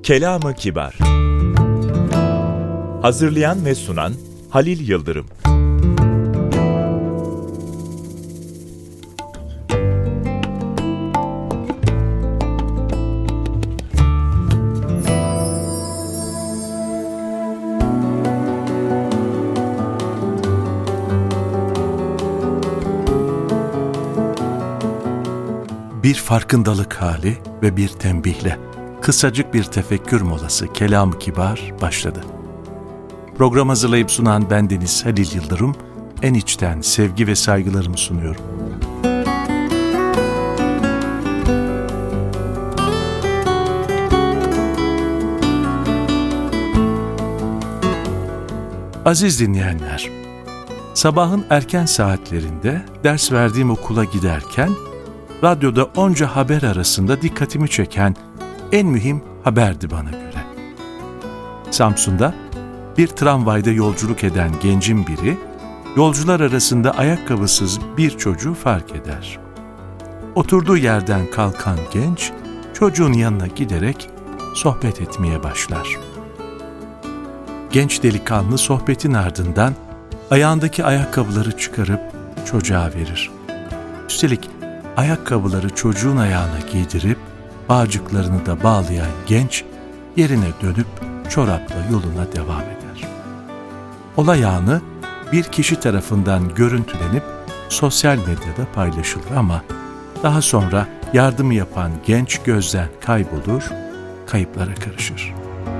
Kelam-ı Kibar. Hazırlayan ve sunan Halil Yıldırım. Bir farkındalık hali ve bir tembihle kısacık bir tefekkür molası Kelam-ı Kibar başladı. Program hazırlayıp sunan bendeniz Halil Yıldırım, en içten sevgi ve saygılarımı sunuyorum. Aziz dinleyenler, sabahın erken saatlerinde ders verdiğim okula giderken radyoda onca haber arasında dikkatimi çeken en mühim haberdi bana göre. Samsun'da bir tramvayda yolculuk eden gencin biri, yolcular arasında ayakkabısız bir çocuğu fark eder. Oturduğu yerden kalkan genç, çocuğun yanına giderek sohbet etmeye başlar. Genç delikanlı sohbetin ardından ayağındaki ayakkabıları çıkarıp çocuğa verir. Üstelik ayakkabıları çocuğun ayağına giydirip bağcıklarını da bağlayan genç yerine dönüp çorapla yoluna devam eder. Olay anı bir kişi tarafından görüntülenip sosyal medyada paylaşılır ama daha sonra yardımı yapan genç gözden kaybolur, kayıplara karışır.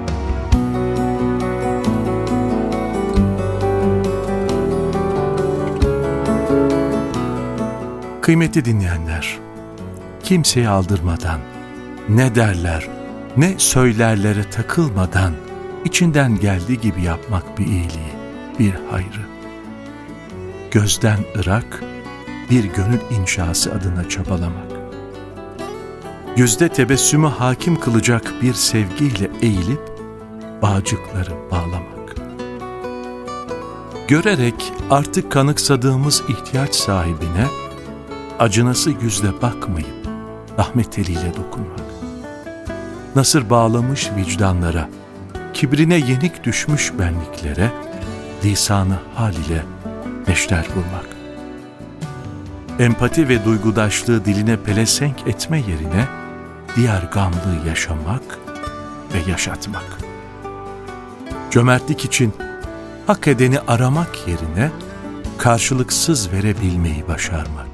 Kıymetli dinleyenler, kimseyi aldırmadan, ne derler, ne söylerlere takılmadan, içinden geldiği gibi yapmak bir iyiliği, bir hayrı. Gözden ırak, bir gönül inşası adına çabalamak. Yüzde tebessümü hakim kılacak bir sevgiyle eğilip, bağcıkları bağlamak. Görerek artık kanıksadığımız ihtiyaç sahibine, acınası yüzle bakmayıp rahmet eliyle dokunmak. Nasır bağlamış vicdanlara, kibrine yenik düşmüş benliklere, lisanı hal ile neşter vurmak. Empati ve duygudaşlığı diline pelesenk etme yerine, diğer gamlığı yaşamak ve yaşatmak. Cömertlik için hak edeni aramak yerine, karşılıksız verebilmeyi başarmak.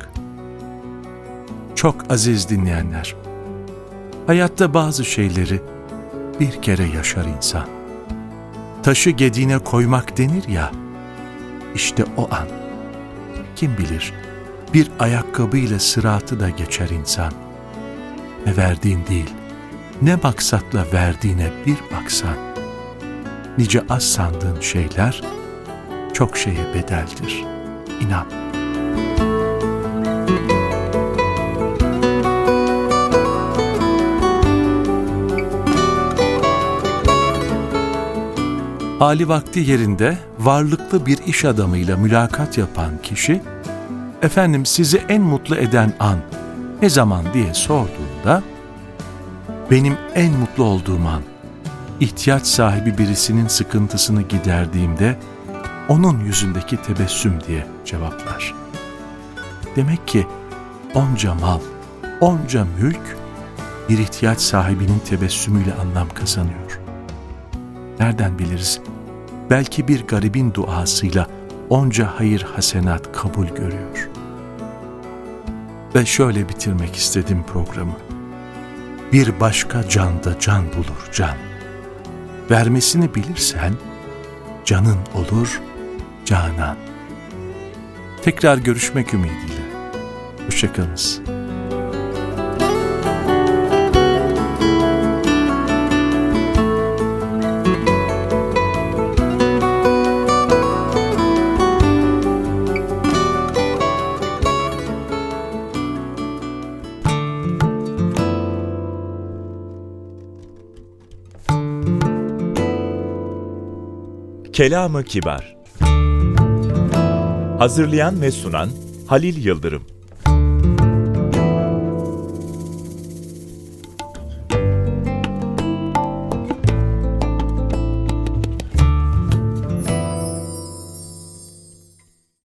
Çok aziz dinleyenler, hayatta bazı şeyleri bir kere yaşar insan. Taşı gediğine koymak denir ya, işte o an. Kim bilir, bir ayakkabıyla sıratı da geçer insan. Ne verdiğin değil, ne maksatla verdiğine bir baksan, nice az sandığın şeyler çok şeye bedeldir, inan. Hali vakti yerinde varlıklı bir iş adamıyla mülakat yapan kişi, "Efendim, sizi en mutlu eden an ne zaman?" diye sorduğunda, "Benim en mutlu olduğum an, ihtiyaç sahibi birisinin sıkıntısını giderdiğimde onun yüzündeki tebessüm" diye cevaplar. Demek ki onca mal, onca mülk bir ihtiyaç sahibinin tebessümüyle anlam kazanıyor. Nereden biliriz? Belki bir garibin duasıyla onca hayır hasenat kabul görüyor. Ve şöyle bitirmek istedim programı. Bir başka canda can bulur can. Vermesini bilirsen canın olur canan. Tekrar görüşmek ümidiyle. Hoşça kalınız. Kelam-ı Kibar. Hazırlayan ve sunan Halil Yıldırım.